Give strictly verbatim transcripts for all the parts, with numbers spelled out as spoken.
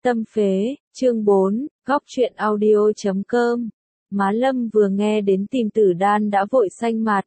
Tâm phế, chương bốn, góc truyện audio chấm com. Má Lâm vừa nghe đến tìm Tử Đan đã vội xanh mặt.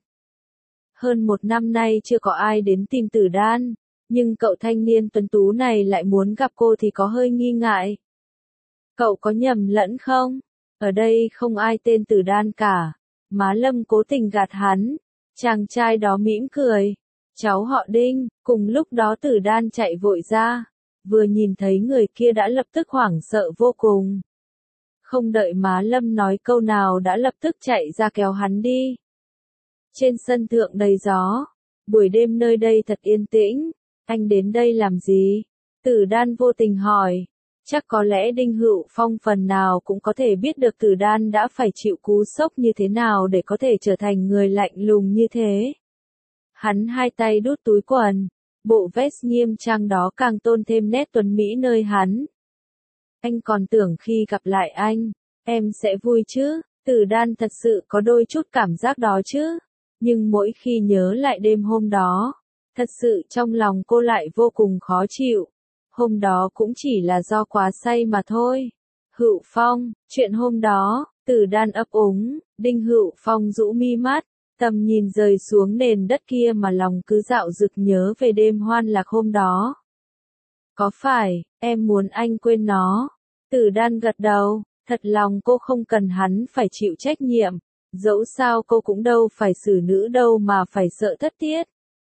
Hơn một năm nay chưa có ai đến tìm Tử Đan, nhưng cậu thanh niên tuấn tú này lại muốn gặp cô thì có hơi nghi ngại. Cậu có nhầm lẫn không? Ở đây không ai tên Tử Đan cả. Má Lâm cố tình gạt hắn. Chàng trai đó mỉm cười. Cháu họ Đinh. Cùng lúc đó Tử Đan chạy vội ra. Vừa nhìn thấy người kia đã lập tức hoảng sợ vô cùng. Không đợi má Lâm nói câu nào đã lập tức chạy ra kéo hắn đi. Trên sân thượng đầy gió. Buổi đêm nơi đây thật yên tĩnh. Anh đến đây làm gì? Tử Đan vô tình hỏi. Chắc có lẽ Đinh Hữu Phong phần nào cũng có thể biết được Tử Đan đã phải chịu cú sốc như thế nào để có thể trở thành người lạnh lùng như thế. Hắn hai tay đút túi quần. Bộ vest nghiêm trang đó càng tôn thêm nét tuấn mỹ nơi hắn. Anh còn tưởng khi gặp lại anh, em sẽ vui chứ? Tử Đan thật sự có đôi chút cảm giác đó chứ. Nhưng mỗi khi nhớ lại đêm hôm đó, thật sự trong lòng cô lại vô cùng khó chịu. Hôm đó cũng chỉ là do quá say mà thôi. Hữu Phong, chuyện hôm đó, Tử Đan ấp úng, Đinh Hữu Phong rũ mi mắt. Tầm nhìn rời xuống nền đất kia mà lòng cứ dạo dực nhớ về đêm hoan lạc hôm đó. Có phải, em muốn anh quên nó? Tử Đan gật đầu, thật lòng cô không cần hắn phải chịu trách nhiệm. Dẫu sao cô cũng đâu phải xử nữ đâu mà phải sợ thất tiết.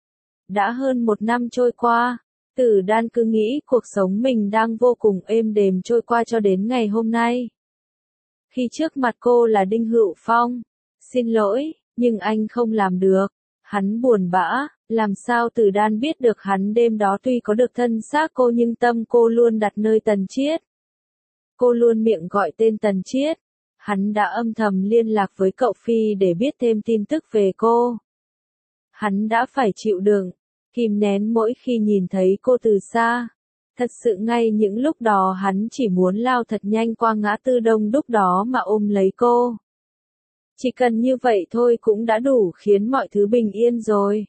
Đã hơn một năm trôi qua, Tử Đan cứ nghĩ cuộc sống mình đang vô cùng êm đềm trôi qua cho đến ngày hôm nay. Khi trước mặt cô là Đinh Hữu Phong. Xin lỗi. Nhưng anh không làm được. Hắn buồn bã, làm sao Tử Đan biết được hắn đêm đó tuy có được thân xác cô nhưng tâm cô luôn đặt nơi Tần Chiết. Cô luôn miệng gọi tên Tần Chiết. Hắn đã âm thầm liên lạc với cậu Phi để biết thêm tin tức về cô. Hắn đã phải chịu đựng, kìm nén mỗi khi nhìn thấy cô từ xa. Thật sự ngay những lúc đó hắn chỉ muốn lao thật nhanh qua ngã tư đông đúc đó mà ôm lấy cô. Chỉ cần như vậy thôi cũng đã đủ khiến mọi thứ bình yên rồi.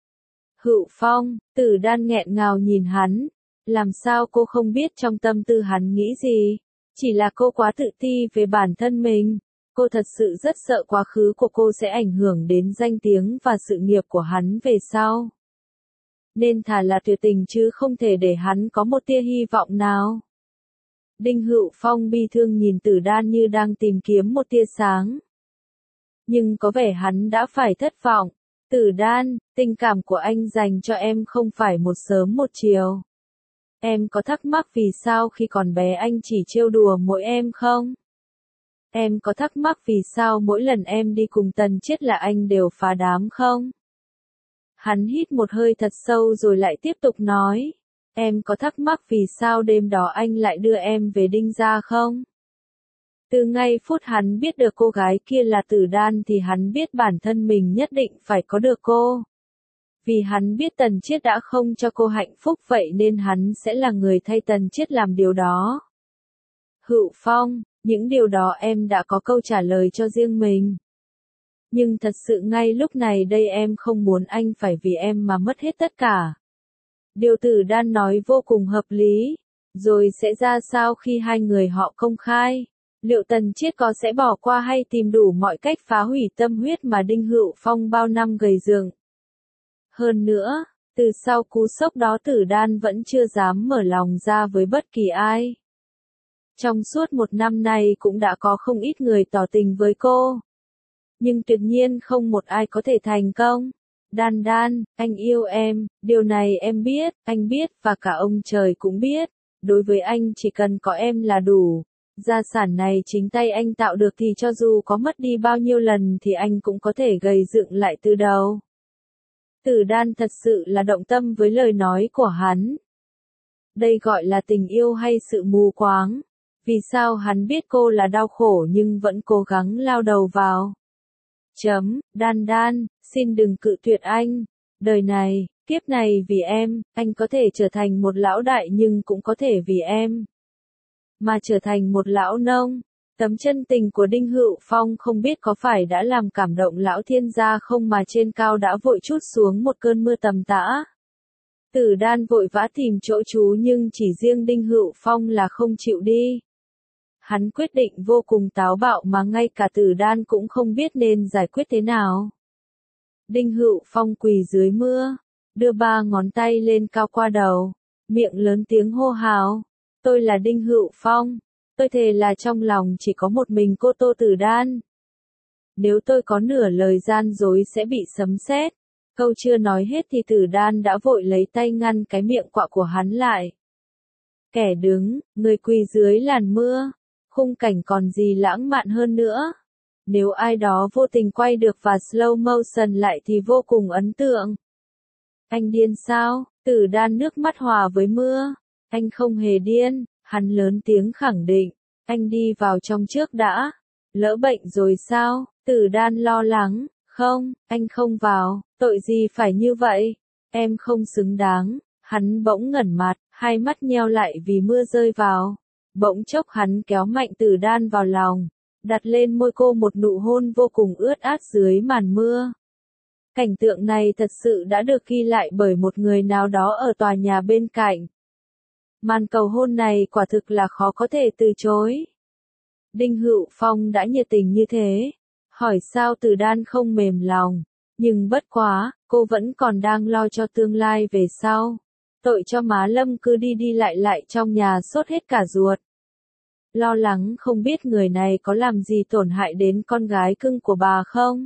Hữu Phong, Tử Đan nghẹn ngào nhìn hắn. Làm sao cô không biết trong tâm tư hắn nghĩ gì? Chỉ là cô quá tự ti về bản thân mình. Cô thật sự rất sợ quá khứ của cô sẽ ảnh hưởng đến danh tiếng và sự nghiệp của hắn về sau. Nên thà là tuyệt tình chứ không thể để hắn có một tia hy vọng nào. Đinh Hữu Phong bi thương nhìn Tử Đan như đang tìm kiếm một tia sáng. Nhưng có vẻ hắn đã phải thất vọng. Tử Đan, tình cảm của anh dành cho em không phải một sớm một chiều. Em có thắc mắc vì sao khi còn bé anh chỉ trêu đùa mỗi em không? Em có thắc mắc vì sao mỗi lần em đi cùng Tần Chiết là anh đều phá đám không? Hắn hít một hơi thật sâu rồi lại tiếp tục nói. Em có thắc mắc vì sao đêm đó anh lại đưa em về Đinh gia không? Từ ngay phút hắn biết được cô gái kia là Tử Đan thì hắn biết bản thân mình nhất định phải có được cô. Vì hắn biết Tần Chiết đã không cho cô hạnh phúc vậy nên hắn sẽ là người thay Tần Chiết làm điều đó. Hữu Phong, những điều đó em đã có câu trả lời cho riêng mình. Nhưng thật sự ngay lúc này đây em không muốn anh phải vì em mà mất hết tất cả. Điều Tử Đan nói vô cùng hợp lý. Rồi sẽ ra sao khi hai người họ công khai? Liệu Tần Chiết có sẽ bỏ qua hay tìm đủ mọi cách phá hủy tâm huyết mà Đinh Hữu Phong bao năm gầy dựng? Hơn nữa, từ sau cú sốc đó Tử Đan vẫn chưa dám mở lòng ra với bất kỳ ai. Trong suốt một năm nay cũng đã có không ít người tỏ tình với cô. Nhưng tuyệt nhiên không một ai có thể thành công. Đan Đan, anh yêu em, điều này em biết, anh biết và cả ông trời cũng biết. Đối với anh chỉ cần có em là đủ. Gia sản này chính tay anh tạo được thì cho dù có mất đi bao nhiêu lần thì anh cũng có thể gầy dựng lại từ đầu. Tử Đan thật sự là động tâm với lời nói của hắn. Đây gọi là tình yêu hay sự mù quáng? Vì sao hắn biết cô là đau khổ nhưng vẫn cố gắng lao đầu vào? Chấm, Đan Đan, xin đừng cự tuyệt anh. Đời này, kiếp này vì em, anh có thể trở thành một lão đại nhưng cũng có thể vì em mà trở thành một lão nông. Tấm chân tình của Đinh Hữu Phong không biết có phải đã làm cảm động lão thiên gia không mà trên cao đã vội trút xuống một cơn mưa tầm tã. Tử Đan vội vã tìm chỗ trú nhưng chỉ riêng Đinh Hữu Phong là không chịu đi. Hắn quyết định vô cùng táo bạo mà ngay cả Tử Đan cũng không biết nên giải quyết thế nào. Đinh Hữu Phong quỳ dưới mưa, đưa ba ngón tay lên cao qua đầu, miệng lớn tiếng hô hào. Tôi là Đinh Hữu Phong, tôi thề là trong lòng chỉ có một mình cô Tô Tử Đan. Nếu tôi có nửa lời gian dối sẽ bị sấm sét. Câu chưa nói hết thì Tử Đan đã vội lấy tay ngăn cái miệng quạ của hắn lại. Kẻ đứng, người quỳ dưới làn mưa, khung cảnh còn gì lãng mạn hơn nữa. Nếu ai đó vô tình quay được và slow motion lại thì vô cùng ấn tượng. Anh điên sao? Tử Đan nước mắt hòa với mưa. Anh không hề điên, hắn lớn tiếng khẳng định. Anh đi vào trong trước đã. Lỡ bệnh rồi sao? Tử Đan lo lắng. Không, anh không vào, tội gì phải như vậy? Em không xứng đáng. Hắn bỗng ngẩn mặt, hai mắt nheo lại vì mưa rơi vào. Bỗng chốc hắn kéo mạnh Tử Đan vào lòng, đặt lên môi cô một nụ hôn vô cùng ướt át dưới màn mưa. Cảnh tượng này thật sự đã được ghi lại bởi một người nào đó ở tòa nhà bên cạnh. Màn cầu hôn này quả thực là khó có thể từ chối. Đinh Hữu Phong đã nhiệt tình như thế, hỏi sao Tử Đan không mềm lòng, nhưng bất quá, cô vẫn còn đang lo cho tương lai về sau. Tội cho má Lâm cứ đi đi lại lại trong nhà sốt hết cả ruột. Lo lắng không biết người này có làm gì tổn hại đến con gái cưng của bà không?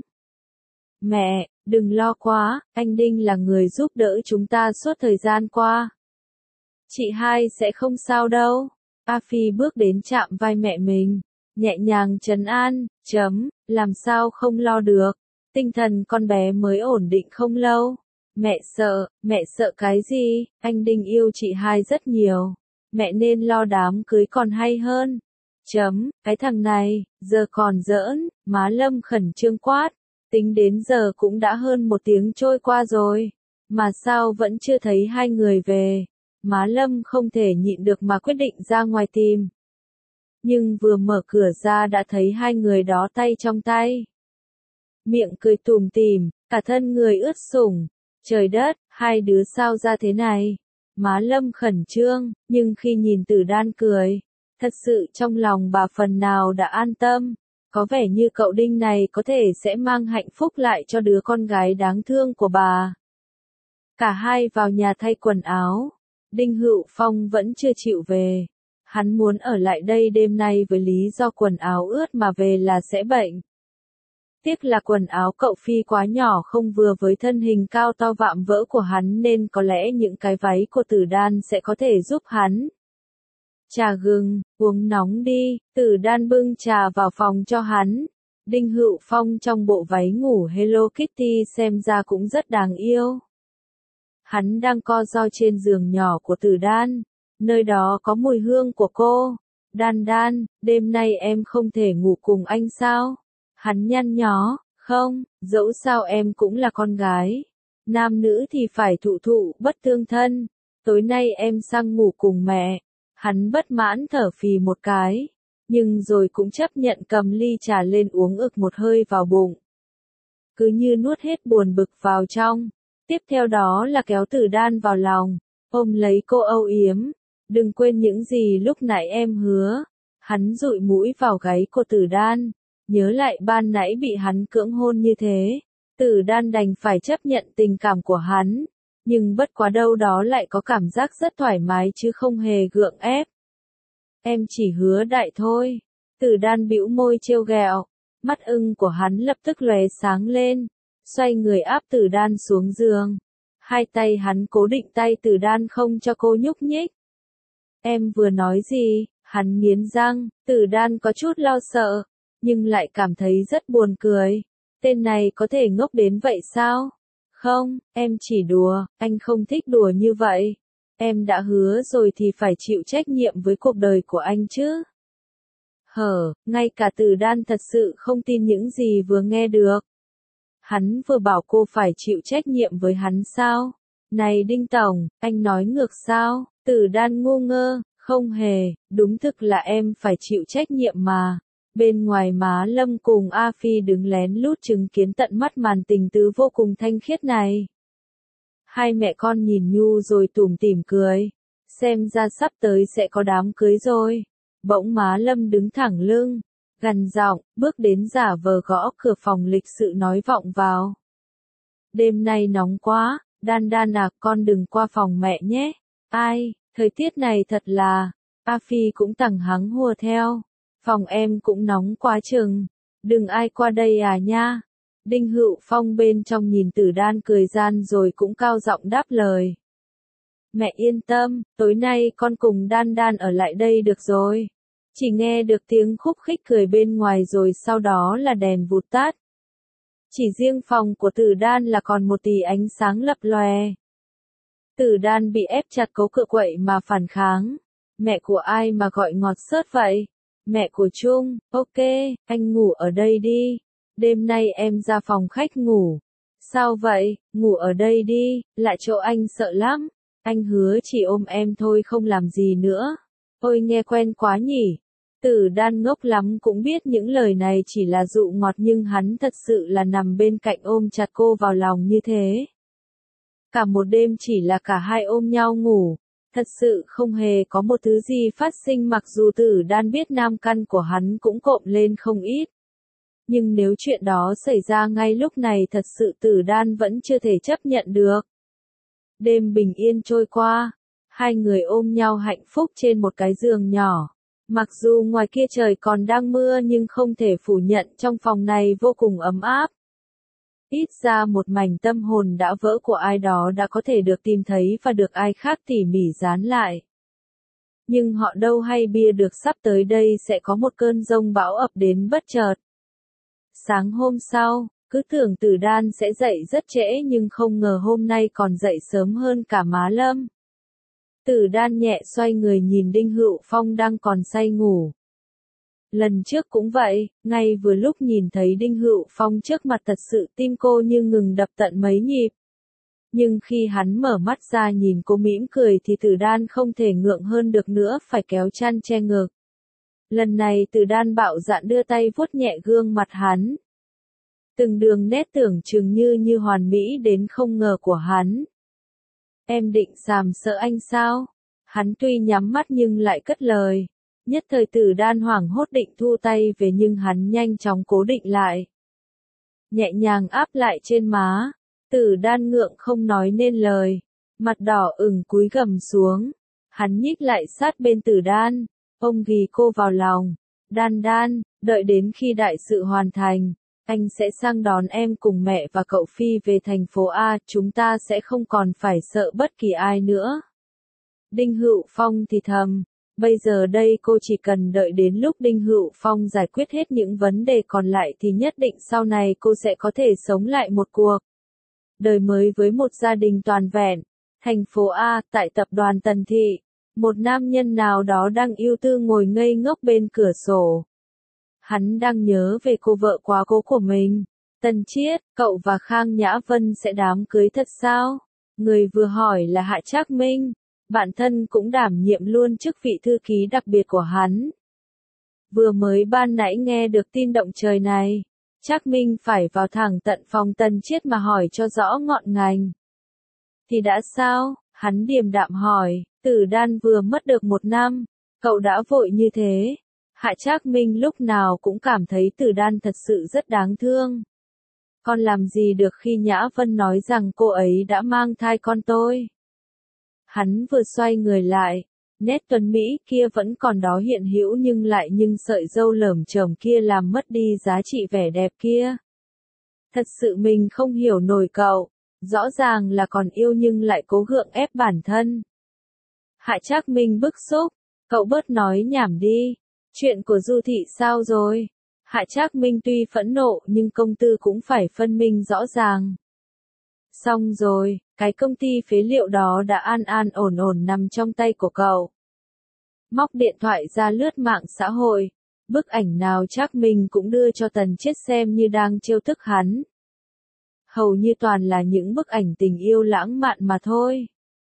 Mẹ, đừng lo quá, anh Đinh là người giúp đỡ chúng ta suốt thời gian qua. Chị hai sẽ không sao đâu. A Phi bước đến chạm vai mẹ mình, nhẹ nhàng trấn an, chấm, làm sao không lo được. Tinh thần con bé mới ổn định không lâu. Mẹ sợ, mẹ sợ cái gì? Anh Đinh yêu chị hai rất nhiều. Mẹ nên lo đám cưới còn hay hơn. Chấm, cái thằng này, giờ còn giỡn, má Lâm khẩn trương quát. Tính đến giờ cũng đã hơn một tiếng trôi qua rồi. Mà sao vẫn chưa thấy hai người về? Má Lâm không thể nhịn được mà quyết định ra ngoài tìm. Nhưng vừa mở cửa ra đã thấy hai người đó tay trong tay. Miệng cười tùm tìm, cả thân người ướt sũng. Trời đất, hai đứa sao ra thế này? Má Lâm khẩn trương, nhưng khi nhìn Tử Đan cười, thật sự trong lòng bà phần nào đã an tâm. Có vẻ như cậu Đinh này có thể sẽ mang hạnh phúc lại cho đứa con gái đáng thương của bà. Cả hai vào nhà thay quần áo. Đinh Hữu Phong vẫn chưa chịu về. Hắn muốn ở lại đây đêm nay với lý do quần áo ướt mà về là sẽ bệnh. Tiếc là quần áo cậu Phi quá nhỏ không vừa với thân hình cao to vạm vỡ của hắn nên có lẽ những cái váy của Tử Đan sẽ có thể giúp hắn. Trà gừng, uống nóng đi. Tử Đan bưng trà vào phòng cho hắn. Đinh Hữu Phong trong bộ váy ngủ Hello Kitty xem ra cũng rất đáng yêu. Hắn đang co ro trên giường nhỏ của Tử Đan. Nơi đó có mùi hương của cô. Đan Đan, đêm nay em không thể ngủ cùng anh sao? Hắn nhăn nhó, không, dẫu sao em cũng là con gái. Nam nữ thì phải thụ thụ bất tương thân. Tối nay em sang ngủ cùng mẹ. Hắn bất mãn thở phì một cái. Nhưng rồi cũng chấp nhận cầm ly trà lên uống ực một hơi vào bụng. Cứ như nuốt hết buồn bực vào trong. Tiếp theo đó là kéo Tử Đan vào lòng. Ôm lấy cô âu yếm. Đừng quên những gì lúc nãy em hứa. Hắn dụi mũi vào gáy của Tử Đan. Nhớ lại ban nãy bị hắn cưỡng hôn như thế. Tử Đan đành phải chấp nhận tình cảm của hắn. Nhưng bất quá đâu đó lại có cảm giác rất thoải mái chứ không hề gượng ép. Em chỉ hứa đại thôi. Tử Đan bĩu môi trêu ghẹo. Mắt ưng của hắn lập tức lóe sáng lên. Xoay người áp Tử Đan xuống giường. Hai tay hắn cố định tay Tử Đan không cho cô nhúc nhích. Em vừa nói gì? Hắn nghiến răng. Tử Đan có chút lo sợ. Nhưng lại cảm thấy rất buồn cười. Tên này có thể ngốc đến vậy sao? Không, em chỉ đùa, anh không thích đùa như vậy. Em đã hứa rồi thì phải chịu trách nhiệm với cuộc đời của anh chứ. Hở, ngay cả Tử Đan thật sự không tin những gì vừa nghe được. Hắn vừa bảo cô phải chịu trách nhiệm với hắn sao? Này Đinh Tổng, anh nói ngược sao? Tử Đan ngu ngơ, không hề, đúng thực là em phải chịu trách nhiệm mà. Bên ngoài má Lâm cùng A Phi đứng lén lút chứng kiến tận mắt màn tình tứ vô cùng thanh khiết này. Hai mẹ con nhìn Nhu rồi tủm tỉm cười. Xem ra sắp tới sẽ có đám cưới rồi. Bỗng má Lâm đứng thẳng lưng, gằn giọng, bước đến giả vờ gõ cửa phòng lịch sự nói vọng vào. Đêm nay nóng quá, Đan Đan à, con đừng qua phòng mẹ nhé. Ai, thời tiết này thật là, A Phi cũng tằng hắng hùa theo. Phòng em cũng nóng quá chừng, đừng ai qua đây à nha. Đinh Hữu Phong bên trong nhìn Tử Đan cười gian rồi cũng cao giọng đáp lời. Mẹ yên tâm, tối nay con cùng Đan Đan ở lại đây được rồi. Chỉ nghe được tiếng khúc khích cười bên ngoài rồi sau đó là đèn vụt tắt. Chỉ riêng phòng của Tử Đan là còn một tí ánh sáng lập lòe. Tử Đan bị ép chặt cố cự quậy mà phản kháng. Mẹ của ai mà gọi ngọt xớt vậy? Mẹ của Trung, ok, anh ngủ ở đây đi. Đêm nay em ra phòng khách ngủ. Sao vậy, ngủ ở đây đi, lại chỗ anh sợ lắm. Anh hứa chỉ ôm em thôi không làm gì nữa. Ôi nghe quen quá nhỉ. Tử Đan ngốc lắm cũng biết những lời này chỉ là dụ ngọt nhưng hắn thật sự là nằm bên cạnh ôm chặt cô vào lòng như thế. Cả một đêm chỉ là cả hai ôm nhau ngủ. Thật sự không hề có một thứ gì phát sinh mặc dù Tử Đan biết nam căn của hắn cũng cộm lên không ít. Nhưng nếu chuyện đó xảy ra ngay lúc này thật sự Tử Đan vẫn chưa thể chấp nhận được. Đêm bình yên trôi qua, hai người ôm nhau hạnh phúc trên một cái giường nhỏ. Mặc dù ngoài kia trời còn đang mưa nhưng không thể phủ nhận trong phòng này vô cùng ấm áp. Ít ra một mảnh tâm hồn đã vỡ của ai đó đã có thể được tìm thấy và được ai khác tỉ mỉ dán lại. Nhưng họ đâu hay bia được sắp tới đây sẽ có một cơn giông bão ập đến bất chợt. Sáng hôm sau, cứ tưởng Tử Đan sẽ dậy rất trễ nhưng không ngờ hôm nay còn dậy sớm hơn cả má Lâm. Tử Đan nhẹ xoay người nhìn Đinh Hữu Phong đang còn say ngủ. Lần trước cũng vậy, ngay vừa lúc nhìn thấy Đinh Hữu Phong trước mặt thật sự tim cô như ngừng đập tận mấy nhịp. Nhưng khi hắn mở mắt ra nhìn cô mỉm cười thì Tử Đan không thể ngượng hơn được nữa phải kéo chăn che ngực. Lần này Tử Đan bạo dạn đưa tay vuốt nhẹ gương mặt hắn. Từng đường nét tưởng chừng như như hoàn mỹ đến không ngờ của hắn. Em định sàm sợ anh sao? Hắn tuy nhắm mắt nhưng lại cất lời. Nhất thời Tử Đan hoảng hốt định thu tay về nhưng hắn nhanh chóng cố định lại. Nhẹ nhàng áp lại trên má. Tử Đan ngượng không nói nên lời. Mặt đỏ ửng cúi gằm xuống. Hắn nhích lại sát bên Tử Đan. Ông ghì cô vào lòng. Đan Đan, đợi đến khi đại sự hoàn thành. Anh sẽ sang đón em cùng mẹ và cậu Phi về thành phố A, chúng ta sẽ không còn phải sợ bất kỳ ai nữa. Đinh Hữu Phong thì thầm, bây giờ đây cô chỉ cần đợi đến lúc Đinh Hữu Phong giải quyết hết những vấn đề còn lại thì nhất định sau này cô sẽ có thể sống lại một cuộc đời mới với một gia đình toàn vẹn. Thành phố A, tại tập đoàn Tần Thị, một nam nhân nào đó đang ưu tư ngồi ngây ngốc bên cửa sổ. Hắn đang nhớ về cô vợ quá cố của mình. Tần Chiết, cậu và Khang Nhã Vân sẽ đám cưới thật sao? Người vừa hỏi là Hạ Trác Minh. Bản thân cũng đảm nhiệm luôn chức vị thư ký đặc biệt của hắn. Vừa mới ban nãy nghe được tin động trời này. Trác Minh phải vào thẳng tận phòng Tần Chiết mà hỏi cho rõ ngọn ngành. Thì đã sao? Hắn điềm đạm hỏi. Tử Đan vừa mất được một năm. Cậu đã vội như thế. Hạ Trác Minh lúc nào cũng cảm thấy Tử Đan thật sự rất đáng thương. Con làm gì được khi Nhã Vân nói rằng cô ấy đã mang thai con tôi. Hắn vừa xoay người lại, nét tuấn Mỹ kia vẫn còn đó hiện hữu nhưng lại nhưng sợi râu lởm chởm kia làm mất đi giá trị vẻ đẹp kia. Thật sự mình không hiểu nổi cậu, rõ ràng là còn yêu nhưng lại cố gượng ép bản thân. Hạ Trác Minh bức xúc, cậu bớt nói nhảm đi. Chuyện của Du Thị sao rồi? Hạ Trác Minh tuy phẫn nộ nhưng công tư cũng phải phân minh rõ ràng. Xong rồi, cái công ty phế liệu đó đã an an ổn ổn nằm trong tay của cậu. Móc điện thoại ra lướt mạng xã hội. Bức ảnh nào Trác Minh cũng đưa cho Tần Chiết xem như đang trêu tức hắn. Hầu như toàn là những bức ảnh tình yêu lãng mạn mà thôi.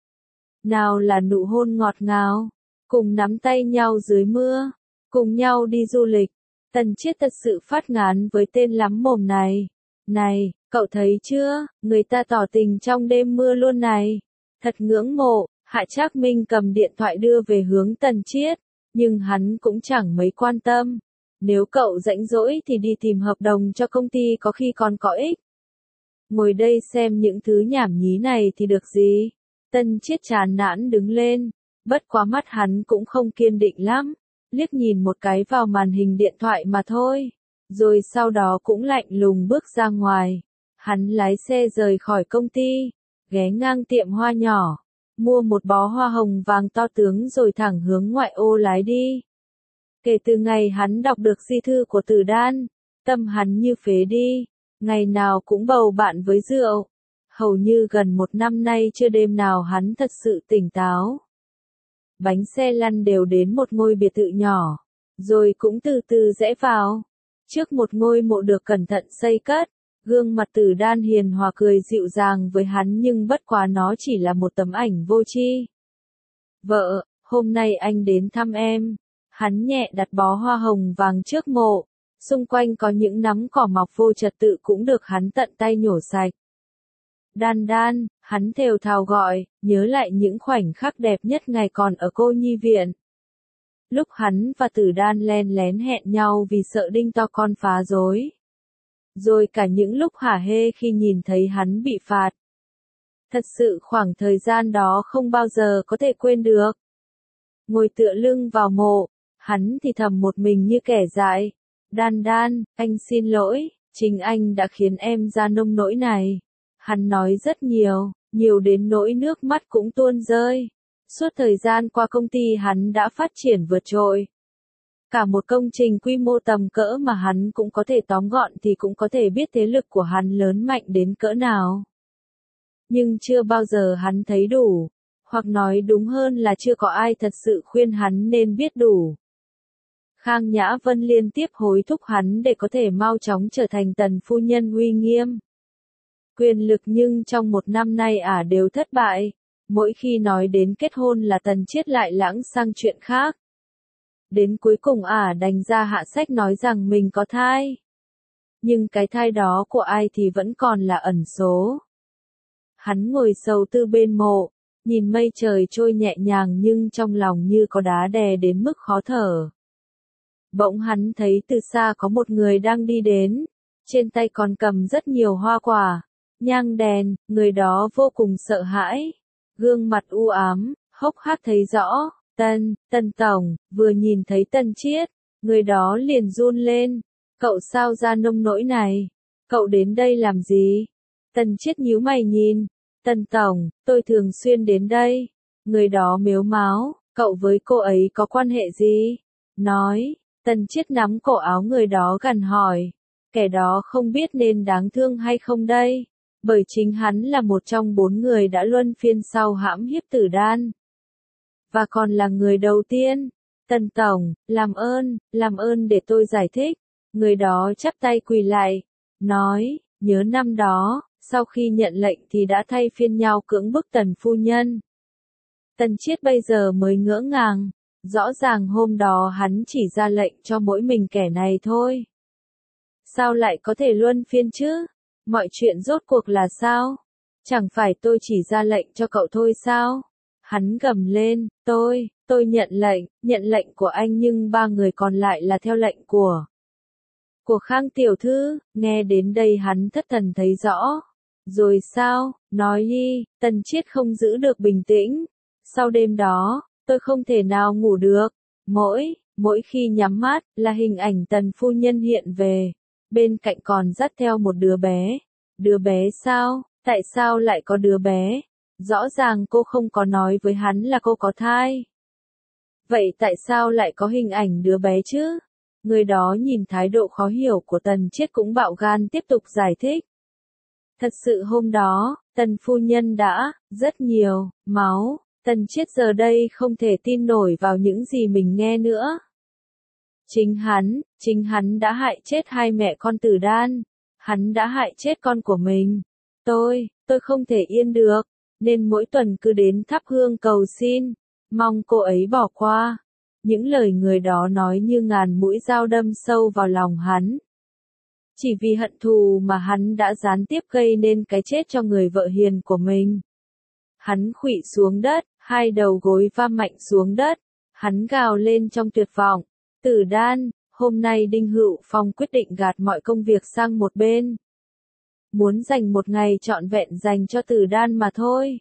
Nào là nụ hôn ngọt ngào, cùng nắm tay nhau dưới mưa. Cùng nhau đi du lịch. Tần Chiết thật sự phát ngán với tên lắm mồm này. Này, Cậu thấy chưa, người ta tỏ tình trong đêm mưa luôn này. Thật ngưỡng mộ. Hạ Trác Minh cầm điện thoại đưa về hướng Tần Chiết, nhưng hắn cũng chẳng mấy quan tâm. Nếu cậu rảnh rỗi thì đi tìm hợp đồng cho công ty có khi còn có ích. Ngồi đây xem những thứ nhảm nhí này thì được gì? Tần Chiết chán nản đứng lên, bất quá mắt hắn cũng không kiên định lắm, liếc nhìn một cái vào màn hình điện thoại mà thôi, rồi sau đó cũng lạnh lùng bước ra ngoài. Hắn lái xe rời khỏi công ty, ghé ngang tiệm hoa nhỏ, mua một bó hoa hồng vàng to tướng rồi thẳng hướng ngoại ô lái đi. Kể từ ngày hắn đọc được di thư của Tử Đan, tâm hắn như phế đi, ngày nào cũng bầu bạn với rượu. Hầu như gần một năm nay chưa đêm nào hắn thật sự tỉnh táo. Bánh xe lăn đều đến một ngôi biệt thự nhỏ, rồi cũng từ từ rẽ vào. Trước một ngôi mộ được cẩn thận xây cất, gương mặt Tử Đan hiền hòa cười dịu dàng với hắn nhưng bất quá nó chỉ là một tấm ảnh vô tri. Vợ, hôm nay anh đến thăm em. Hắn nhẹ đặt bó hoa hồng vàng trước mộ, xung quanh có những nắm cỏ mọc vô trật tự cũng được hắn tận tay nhổ sạch. Đan Đan, hắn thều thào gọi, nhớ lại những khoảnh khắc đẹp nhất ngày còn ở cô nhi viện. Lúc hắn và Tử Đan len lén hẹn nhau vì sợ đinh to con phá rối. Rồi cả những lúc hả hê khi nhìn thấy hắn bị phạt. Thật sự khoảng thời gian đó không bao giờ có thể quên được. Ngồi tựa lưng vào mộ, hắn thì thầm một mình như kẻ dại. Đan Đan, anh xin lỗi, chính anh đã khiến em ra nông nỗi này. Hắn nói rất nhiều, nhiều đến nỗi nước mắt cũng tuôn rơi. Suốt thời gian qua công ty hắn đã phát triển vượt trội. Cả một công trình quy mô tầm cỡ mà hắn cũng có thể tóm gọn thì cũng có thể biết thế lực của hắn lớn mạnh đến cỡ nào. Nhưng chưa bao giờ hắn thấy đủ, hoặc nói đúng hơn là chưa có ai thật sự khuyên hắn nên biết đủ. Khang Nhã Vân liên tiếp hối thúc hắn để có thể mau chóng trở thành tần phu nhân uy nghiêm. Quyền lực nhưng trong một năm nay ả đều thất bại, mỗi khi nói đến kết hôn là Tần Chiết lại lãng sang chuyện khác. Đến cuối cùng ả đành ra hạ sách nói rằng mình có thai. Nhưng cái thai đó của ai thì vẫn còn là ẩn số. Hắn ngồi sầu tư bên mộ, nhìn mây trời trôi nhẹ nhàng nhưng trong lòng như có đá đè đến mức khó thở. Bỗng hắn thấy từ xa có một người đang đi đến, trên tay còn cầm rất nhiều hoa quả, nhang đèn, người đó vô cùng sợ hãi, gương mặt u ám, hốc hác thấy rõ, Tân, Tân Tổng, vừa nhìn thấy Tần Chiết, người đó liền run lên, cậu sao ra nông nỗi này, cậu đến đây làm gì? Tần Chiết nhíu mày nhìn, Tần Tổng, tôi thường xuyên đến đây, người đó mếu máo, cậu với cô ấy có quan hệ gì? Nói, Tần Chiết nắm cổ áo người đó gằn hỏi, kẻ đó không biết nên đáng thương hay không đây, bởi chính hắn là một trong bốn người đã luân phiên sau hãm hiếp Tử Đan. Và còn là người đầu tiên. Tần Tổng, làm ơn, làm ơn để tôi giải thích. Người đó chắp tay quỳ lại, nói, nhớ năm đó, sau khi nhận lệnh thì đã thay phiên nhau cưỡng bức Tần phu nhân. Tần Chiết bây giờ mới ngỡ ngàng, rõ ràng hôm đó hắn chỉ ra lệnh cho mỗi mình kẻ này thôi. Sao lại có thể luân phiên chứ? Mọi chuyện rốt cuộc là sao? Chẳng phải tôi chỉ ra lệnh cho cậu thôi sao? Hắn gầm lên, tôi, tôi nhận lệnh, nhận lệnh của anh nhưng ba người còn lại là theo lệnh của. Của Khang tiểu thư, nghe đến đây hắn thất thần thấy rõ. Rồi sao, nói đi, Tần Chiết không giữ được bình tĩnh. Sau đêm đó, tôi không thể nào ngủ được. Mỗi, mỗi khi nhắm mắt, là hình ảnh Tần phu nhân hiện về. Bên cạnh còn dắt theo một đứa bé. Đứa bé sao? Tại sao lại có đứa bé? Rõ ràng cô không có nói với hắn là cô có thai. Vậy tại sao lại có hình ảnh đứa bé chứ? Người đó nhìn thái độ khó hiểu của Tần Chiết cũng bạo gan tiếp tục giải thích. Thật sự hôm đó, Tần phu nhân đã, rất nhiều, máu. Tần Chiết giờ đây không thể tin nổi vào những gì mình nghe nữa. Chính hắn, chính hắn đã hại chết hai mẹ con Tử Đan. Hắn đã hại chết con của mình. Tôi, tôi không thể yên được, nên mỗi tuần cứ đến thắp hương cầu xin, mong cô ấy bỏ qua. Những lời người đó nói như ngàn mũi dao đâm sâu vào lòng hắn. Chỉ vì hận thù mà hắn đã gián tiếp gây nên cái chết cho người vợ hiền của mình. Hắn khuỵu xuống đất, hai đầu gối va mạnh xuống đất, hắn gào lên trong tuyệt vọng. Tử Đan, hôm nay Đinh Hữu Phong quyết định gạt mọi công việc sang một bên. Muốn dành một ngày trọn vẹn dành cho Tử Đan mà thôi.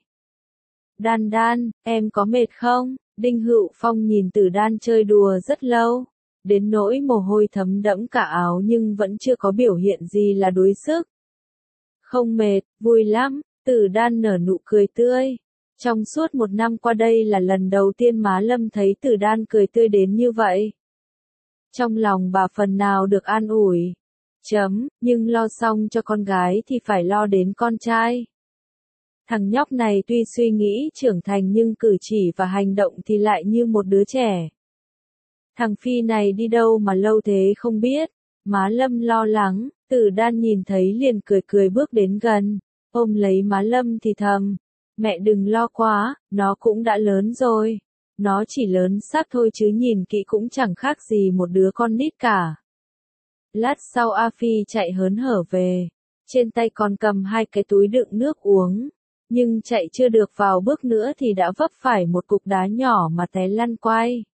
Đan Đan, em có mệt không? Đinh Hữu Phong nhìn Tử Đan chơi đùa rất lâu, đến nỗi mồ hôi thấm đẫm cả áo nhưng vẫn chưa có biểu hiện gì là đuối sức. Không mệt, vui lắm, Tử Đan nở nụ cười tươi. Trong suốt một năm qua đây là lần đầu tiên má Lâm thấy Tử Đan cười tươi đến như vậy. Trong lòng bà phần nào được an ủi. Chấm, nhưng lo xong cho con gái thì phải lo đến con trai. Thằng nhóc này tuy suy nghĩ trưởng thành nhưng cử chỉ và hành động thì lại như một đứa trẻ. Thằng Phi này đi đâu mà lâu thế không biết. Má Lâm lo lắng, Tử Đan nhìn thấy liền cười cười bước đến gần, ôm lấy má Lâm thì thầm. Mẹ đừng lo quá, nó cũng đã lớn rồi. Nó chỉ lớn xác thôi chứ nhìn kỹ cũng chẳng khác gì một đứa con nít cả. Lát sau A Phi chạy hớn hở về. Trên tay còn cầm hai cái túi đựng nước uống. Nhưng chạy chưa được vào bước nữa thì đã vấp phải một cục đá nhỏ mà té lăn quay.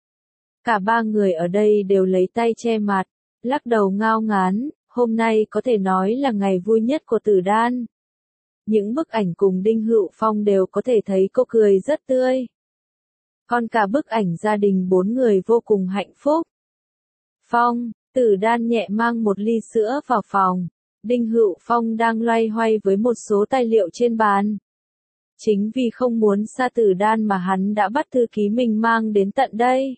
Cả ba người ở đây đều lấy tay che mặt, lắc đầu ngao ngán, hôm nay có thể nói là ngày vui nhất của Tử Đan. Những bức ảnh cùng Đinh Hữu Phong đều có thể thấy cô cười rất tươi. Còn cả bức ảnh gia đình bốn người vô cùng hạnh phúc. Phong, Tử Đan nhẹ mang một ly sữa vào phòng. Đinh Hữu Phong đang loay hoay với một số tài liệu trên bàn. Chính vì không muốn xa Tử Đan mà hắn đã bắt thư ký mình mang đến tận đây.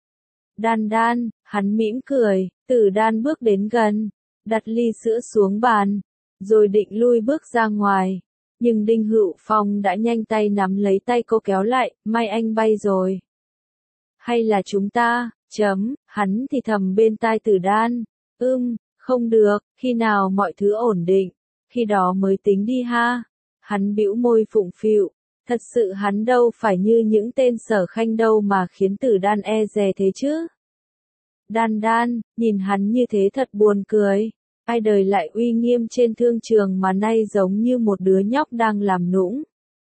Đan Đan, hắn mỉm cười, Tử Đan bước đến gần, đặt ly sữa xuống bàn, rồi định lui bước ra ngoài. Nhưng Đinh Hữu Phong đã nhanh tay nắm lấy tay cô kéo lại, may anh bay rồi. Hay là chúng ta, chấm, hắn thì thầm bên tai Tử Đan, ưm, không được, khi nào mọi thứ ổn định, khi đó mới tính đi ha. Hắn bĩu môi phụng phịu, thật sự hắn đâu phải như những tên Sở Khanh đâu mà khiến Tử Đan e dè thế chứ. Đan Đan, nhìn hắn như thế thật buồn cười. Ai đời lại uy nghiêm trên thương trường mà nay giống như một đứa nhóc đang làm nũng.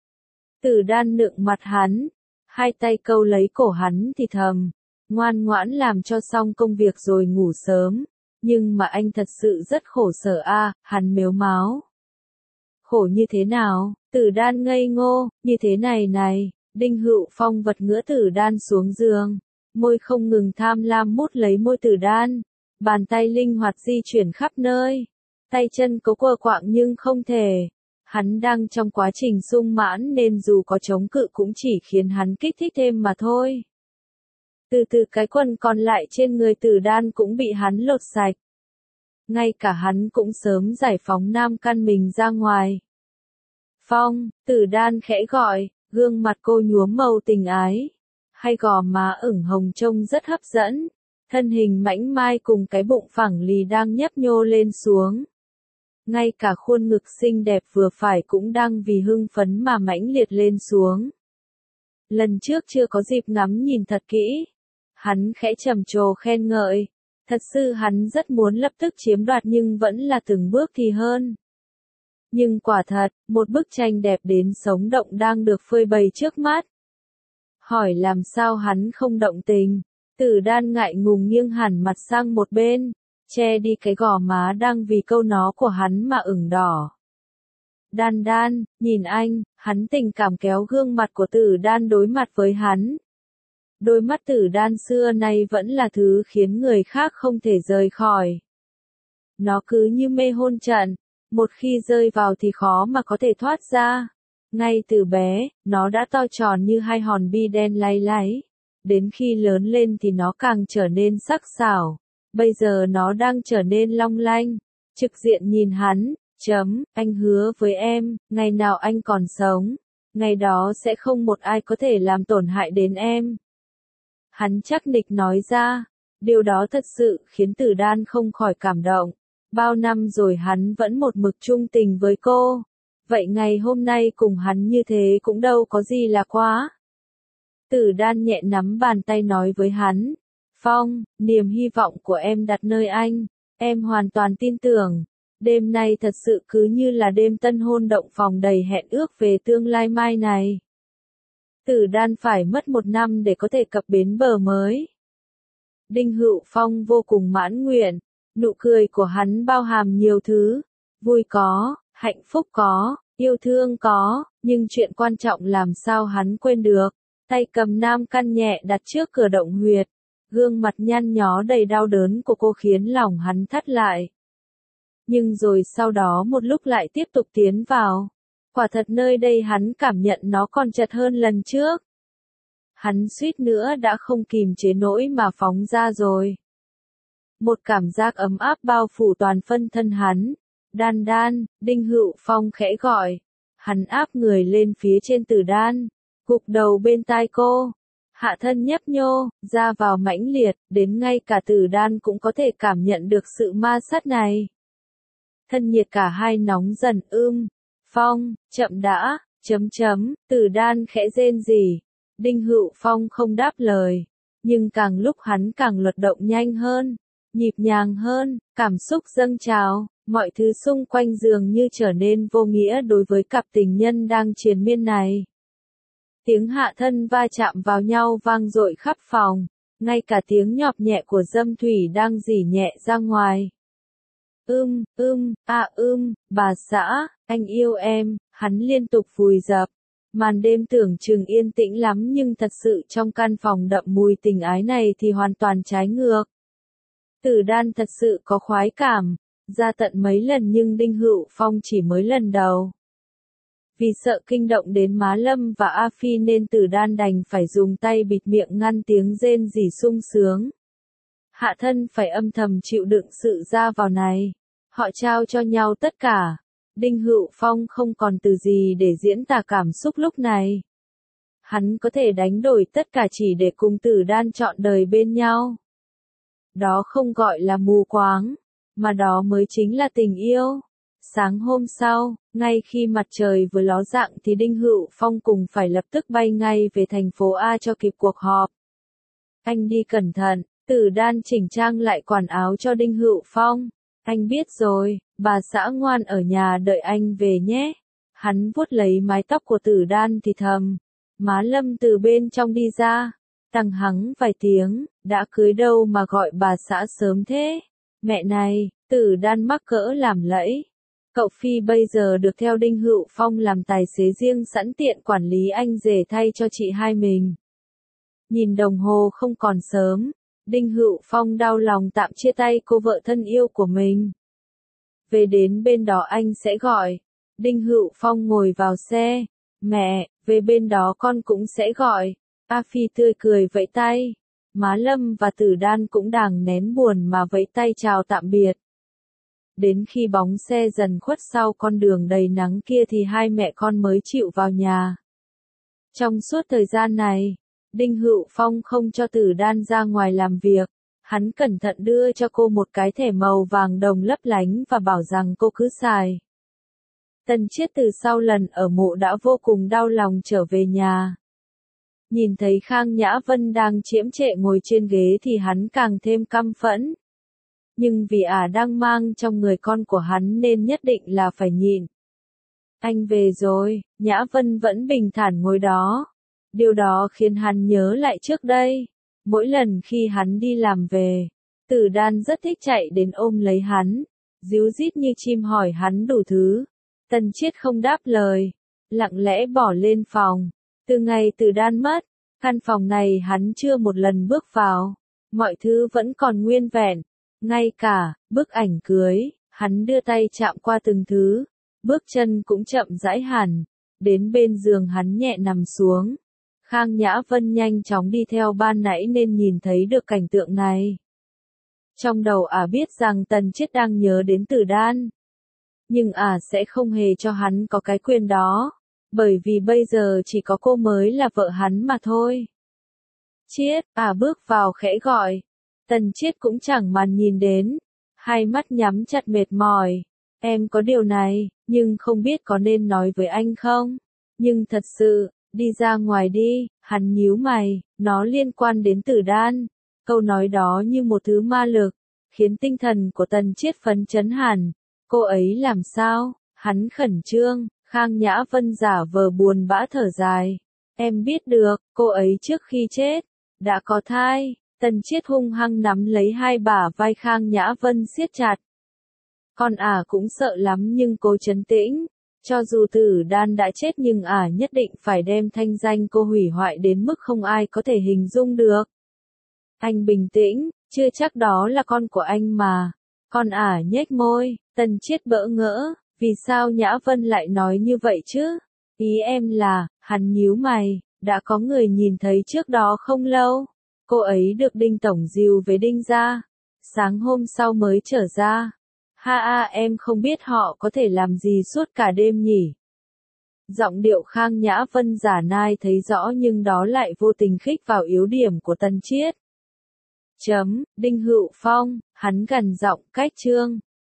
Tử Đan nựng mặt hắn, hai tay câu lấy cổ hắn thì thầm, ngoan ngoãn làm cho xong công việc rồi ngủ sớm. Nhưng mà anh thật sự rất khổ sở a, à, hắn mếu máo. Khổ như thế nào? Tử Đan ngây ngô, như thế này này. Đinh Hữu Phong vật ngửa Tử Đan xuống giường, môi không ngừng tham lam mút lấy môi Tử Đan. Bàn tay linh hoạt di chuyển khắp nơi, tay chân cố quơ quạng nhưng không thể. Hắn đang trong quá trình sung mãn nên dù có chống cự cũng chỉ khiến hắn kích thích thêm mà thôi. Từ từ cái quần còn lại trên người Tử Đan cũng bị hắn lột sạch. Ngay cả hắn cũng sớm giải phóng nam căn mình ra ngoài. Phong, Tử Đan khẽ gọi, gương mặt cô nhuốm màu tình ái. Hai gò má ửng hồng trông rất hấp dẫn. Thân hình mảnh mai cùng cái bụng phẳng lì đang nhấp nhô lên xuống. Ngay cả khuôn ngực xinh đẹp vừa phải cũng đang vì hưng phấn mà mãnh liệt lên xuống. Lần trước chưa có dịp ngắm nhìn thật kỹ. Hắn khẽ trầm trồ khen ngợi. Thật sự hắn rất muốn lập tức chiếm đoạt nhưng vẫn là từng bước thì hơn. Nhưng quả thật, một bức tranh đẹp đến sống động đang được phơi bày trước mắt. Hỏi làm sao hắn không động tình. Tử Đan ngại ngùng nghiêng hẳn mặt sang một bên, che đi cái gò má đang vì câu nói của hắn mà ửng đỏ. Đan Đan, nhìn anh, hắn tình cảm kéo gương mặt của Tử Đan đối mặt với hắn. Đôi mắt Tử Đan xưa nay vẫn là thứ khiến người khác không thể rời khỏi. Nó cứ như mê hôn trận, một khi rơi vào thì khó mà có thể thoát ra. Ngay từ bé, nó đã to tròn như hai hòn bi đen láy láy. Đến khi lớn lên thì nó càng trở nên sắc sảo. Bây giờ nó đang trở nên long lanh. Trực diện nhìn hắn, chấm, anh hứa với em, ngày nào anh còn sống, ngày đó sẽ không một ai có thể làm tổn hại đến em. Hắn chắc nịch nói ra, điều đó thật sự khiến Tử Đan không khỏi cảm động. Bao năm rồi hắn vẫn một mực trung tình với cô. Vậy ngày hôm nay cùng hắn như thế cũng đâu có gì là quá. Tử Đan nhẹ nắm bàn tay nói với hắn, Phong, niềm hy vọng của em đặt nơi anh, Em hoàn toàn tin tưởng. Đêm nay thật sự cứ như là đêm tân hôn động phòng đầy hẹn ước về tương lai mai này. Tử Đan phải mất một năm để có thể cập bến bờ mới. Đinh Hữu Phong vô cùng mãn nguyện, nụ cười của hắn bao hàm nhiều thứ, vui có, hạnh phúc có, yêu thương có, nhưng chuyện quan trọng làm sao hắn quên được. Tay cầm nam căn nhẹ đặt trước cửa động huyệt, gương mặt nhăn nhó đầy đau đớn của cô khiến lòng hắn thắt lại. Nhưng rồi sau đó một lúc lại tiếp tục tiến vào. Quả thật nơi đây hắn cảm nhận nó còn chật hơn lần trước. Hắn suýt nữa đã không kìm chế nổi mà phóng ra rồi. Một cảm giác ấm áp bao phủ toàn phân thân hắn. Đan Đan, Đinh Hữu Phong khẽ gọi. Hắn áp người lên phía trên Tử Đan, gục đầu bên tai cô. Hạ thân nhấp nhô, ra vào mãnh liệt, đến ngay cả Tử Đan cũng có thể cảm nhận được sự ma sát này. Thân nhiệt cả hai nóng dần. Ưm, Phong, chậm đã, chấm chấm, Tử Đan khẽ rên rỉ. Đinh Hữu Phong không đáp lời, nhưng càng lúc hắn càng luật động nhanh hơn, nhịp nhàng hơn, cảm xúc dâng trào, mọi thứ xung quanh dường như trở nên vô nghĩa đối với cặp tình nhân đang triền miên này. Tiếng hạ thân va chạm vào nhau vang dội khắp phòng, ngay cả tiếng nhọp nhẹ của dâm thủy đang rỉ nhẹ ra ngoài. Ưm, ưm, à ưm, bà xã, anh yêu em, hắn liên tục vùi dập. Màn đêm tưởng chừng yên tĩnh lắm nhưng thật sự trong căn phòng đậm mùi tình ái này thì hoàn toàn trái ngược. Tử Đan thật sự có khoái cảm, ra tận mấy lần nhưng Đinh Hữu Phong chỉ mới lần đầu. Vì sợ kinh động đến Má Lâm và A Phi nên Tử Đan đành phải dùng tay bịt miệng ngăn tiếng rên rỉ sung sướng. Hạ thân phải âm thầm chịu đựng sự ra vào này. Họ trao cho nhau tất cả. Đinh Hữu Phong không còn từ gì để diễn tả cảm xúc lúc này. Hắn có thể đánh đổi tất cả chỉ để cùng Tử Đan trọn đời bên nhau. Đó không gọi là mù quáng, mà đó mới chính là tình yêu. Sáng hôm sau, ngay khi mặt trời vừa ló dạng thì Đinh Hữu Phong cùng phải lập tức bay ngay về thành phố A cho kịp cuộc họp. Anh đi cẩn thận, Tử Đan chỉnh trang lại quần áo cho Đinh Hữu Phong. Anh biết rồi, bà xã ngoan ở nhà đợi anh về nhé. Hắn vuốt lấy mái tóc của Tử Đan thì thầm. Má Lâm từ bên trong đi ra, tăng hắng vài tiếng, đã cưới đâu mà gọi bà xã sớm thế. Mẹ này, Tử Đan mắc cỡ làm lẫy. Cậu Phi bây giờ được theo Đinh Hữu Phong làm tài xế riêng sẵn tiện quản lý anh rể thay cho chị hai mình. Nhìn đồng hồ không còn sớm, Đinh Hữu Phong đau lòng tạm chia tay cô vợ thân yêu của mình. Về đến bên đó anh sẽ gọi. Đinh Hữu Phong ngồi vào xe. Mẹ, về bên đó con cũng sẽ gọi. A Phi tươi cười vẫy tay. Má Lâm và Tử Đan cũng đàng nén buồn mà vẫy tay chào tạm biệt. Đến khi bóng xe dần khuất sau con đường đầy nắng kia thì hai mẹ con mới chịu vào nhà. Trong suốt thời gian này, Đinh Hữu Phong không cho Tử Đan ra ngoài làm việc. Hắn cẩn thận đưa cho cô một cái thẻ màu vàng đồng lấp lánh và bảo rằng cô cứ xài. Tần Chiết từ sau lần ở mộ đã vô cùng đau lòng trở về nhà. Nhìn thấy Khang Nhã Vân đang chiếm trệ ngồi trên ghế thì hắn càng thêm căm phẫn. Nhưng vì ả đang mang trong người con của hắn nên nhất định là phải nhịn. Anh về rồi, Nhã Vân vẫn bình thản ngồi đó. Điều đó khiến hắn nhớ lại trước đây. Mỗi lần khi hắn đi làm về, Tử Đan rất thích chạy đến ôm lấy hắn, díu dít như chim hỏi hắn đủ thứ. Tần Chiết không đáp lời, lặng lẽ bỏ lên phòng. Từ ngày Tử Đan mất, căn phòng này hắn chưa một lần bước vào. Mọi thứ vẫn còn nguyên vẹn. Ngay cả bức ảnh cưới, hắn đưa tay chạm qua từng thứ. Bước chân cũng chậm rãi hẳn. Đến bên giường hắn nhẹ nằm xuống. Khang Nhã Vân nhanh chóng đi theo ban nãy nên nhìn thấy được cảnh tượng này. Trong đầu ả biết rằng Tần Chiết đang nhớ đến Tử Đan. Nhưng ả sẽ không hề cho hắn có cái quyền đó. Bởi vì bây giờ chỉ có cô mới là vợ hắn mà thôi. Chiết, ả bước vào khẽ gọi. Tần Chiết cũng chẳng màn nhìn đến. Hai mắt nhắm chặt mệt mỏi. Em có điều này, nhưng không biết có nên nói với anh không? Nhưng thật sự, đi ra ngoài đi, hắn nhíu mày, nó liên quan đến Tử Đan. Câu nói đó như một thứ ma lực, khiến tinh thần của Tần Chiết phấn chấn hẳn. Cô ấy làm sao? Hắn khẩn trương, Khang Nhã Vân giả vờ buồn bã thở dài. Em biết được, cô ấy trước khi chết, đã có thai. Tần Chiết hung hăng nắm lấy hai bả vai Khang Nhã Vân siết chặt. Con ả cũng sợ lắm nhưng cô trấn tĩnh. Cho dù Tử Đan đã chết nhưng ả nhất định phải đem thanh danh cô hủy hoại đến mức không ai có thể hình dung được. Anh bình tĩnh, chưa chắc đó là con của anh mà. Con ả nhếch môi, Tần Chiết bỡ ngỡ, vì sao Nhã Vân lại nói như vậy chứ? Ý em là, hắn nhíu mày, đã có người nhìn thấy trước đó không lâu. Cô ấy được Đinh Tổng dìu về Đinh gia, sáng hôm sau mới trở ra. Ha a em không biết họ có thể làm gì suốt cả đêm nhỉ. Giọng điệu Khang Nhã Vân giả nai thấy rõ nhưng đó lại vô tình khích vào yếu điểm của Tần Chiết. Chấm, Đinh Hữu Phong, hắn gằn giọng cách trương.